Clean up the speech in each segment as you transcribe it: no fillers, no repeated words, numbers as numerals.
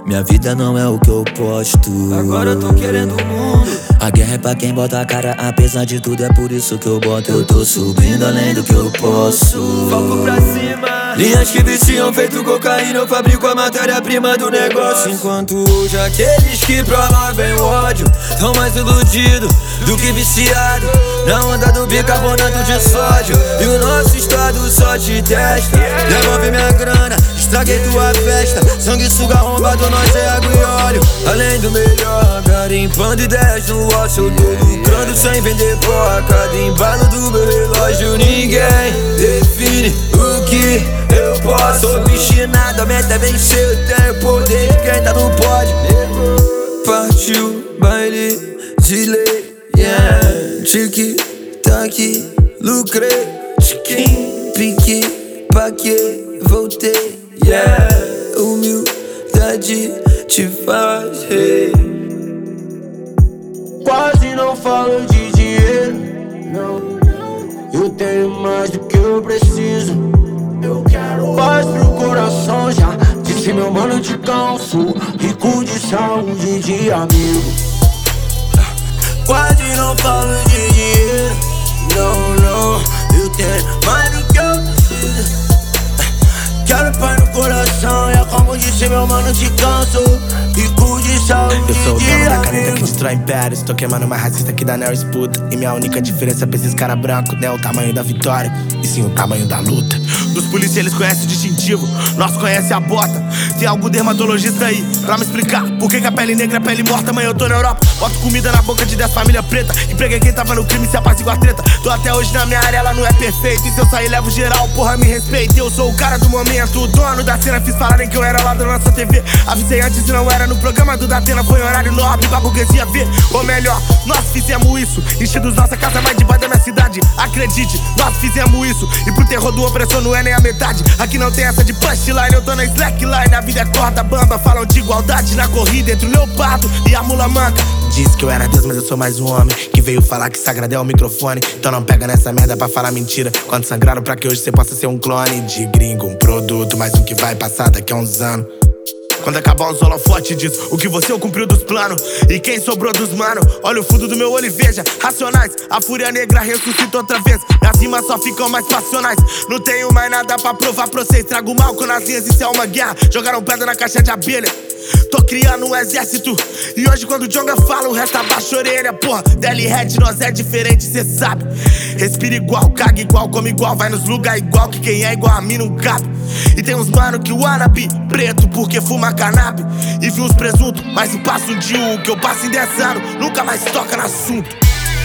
Minha vida não é o que eu posto. Agora eu tô querendo o mundo. A guerra é pra quem bota a cara, apesar de tudo é por isso que eu boto. Eu tô subindo além do que eu posso. Foco pra cima. Linhas que viciam feito cocaína, eu fabrico a matéria-prima do negócio. Enquanto hoje aqueles que promovem o ódio tão mais iludidos do que viciado na onda do bicarbonato de sódio. E o nosso estado só te testa. Devolve minha grana, estraguei tua festa. Sanguessuga arrombado, nós é água e óleo. Além do melhor, garimpando ideias no ócio. Eu tô lucrando sem vender porra. Cada embalo do meu relógio, ninguém define o que eu posso. Sou obstinado, a meta é vencer. Eu tenho poder de quem tá no pódio. Partiu, baile de lei, yeah. Tic-tac, lucrei. Chiquim, pique, paquê, voltei, yeah. Humildade te faz rei. Quase não falo de dinheiro, não. Eu tenho mais do que eu preciso. Eu quero paz pro coração, já disse meu mano de canso. Rico de saúde de amigo. Quase não falo de dinheiro, não. Eu tenho mais do que eu preciso. Quero paz no coração, é como disse meu mano de canso. Rico de saúde de amigo. Eu sou o dono da caneta que destrói impérios. Tô queimando mais racista que Daniel Sputa. E minha única diferença pra esses cara branco não é o tamanho da vitória, e sim o tamanho da luta. Dos polícias eles conhecem o distintivo, nós conhece a bota. Tem algum dermatologista aí pra me explicar por que a pele negra é pele morta? Amanhã eu tô na Europa, boto comida na boca de 10 famílias preta. Empreguei quem tava no crime, se apazigua a treta. Tô até hoje na minha área, ela não é perfeita. E se eu sair levo geral, porra me respeita. Eu sou o cara do momento, o dono da cena. Fiz falarem que eu era ladrão na sua TV. Avisei antes e não era no programa do Datena. Foi horário nobre pra burguesia ver. Ou melhor, nós fizemos isso, enchidos nossa casa mais debaixo da minha cidade. Acredite, nós fizemos isso. E pro terror do opressor não é nem a metade. Aqui não tem essa de punchline, eu tô na slackline. A vida é corda bamba, falam de igualdade na corrida entre o leopardo e a mula manca. Disse que eu era Deus, mas eu sou mais um homem que veio falar que sagrado é o microfone. Então não pega nessa merda pra falar mentira. Quando sangraram pra que hoje você possa ser um clone de gringo, um produto, mais um que vai passar daqui a uns anos. Quando acabar os holofotes diz o que você cumpriu dos planos. E quem sobrou dos mano, olha o fundo do meu olho e veja. Racionais, a fúria negra ressuscita outra vez. Minhas rimas só ficam mais passionais. Não tenho mais nada pra provar pra vocês. Trago mal com nas linhas, isso é uma guerra. Jogaram pedra na caixa de abelha. Tô criando um exército. E hoje quando o Jonga fala, o resto abaixa a orelha. Porra, Deli Red, nós é diferente, cê sabe. Respira igual, caga igual, come igual. Vai nos lugar igual, que quem é igual a mim não cabe. E tem uns mano que o árabe preto porque fuma cannabis. E vi uns presunto, mas se passa um dia o que eu passo em 10 anos, nunca mais toca no assunto.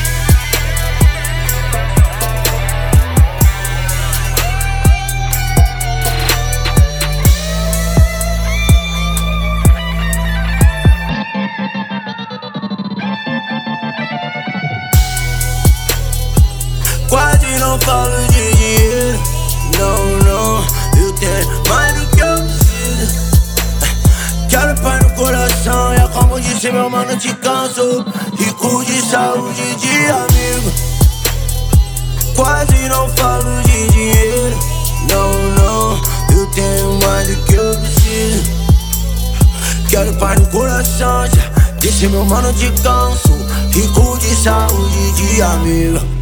Quase não falo de dinheiro, não. Eu tenho mais do que eu preciso. Quero paz no coração, é como disse meu mano de canso. Rico de saúde de amigo. Quase não falo de dinheiro, não. Eu tenho mais do que eu preciso. Quero paz no coração, já disse meu mano de canso. Rico de saúde de amigo.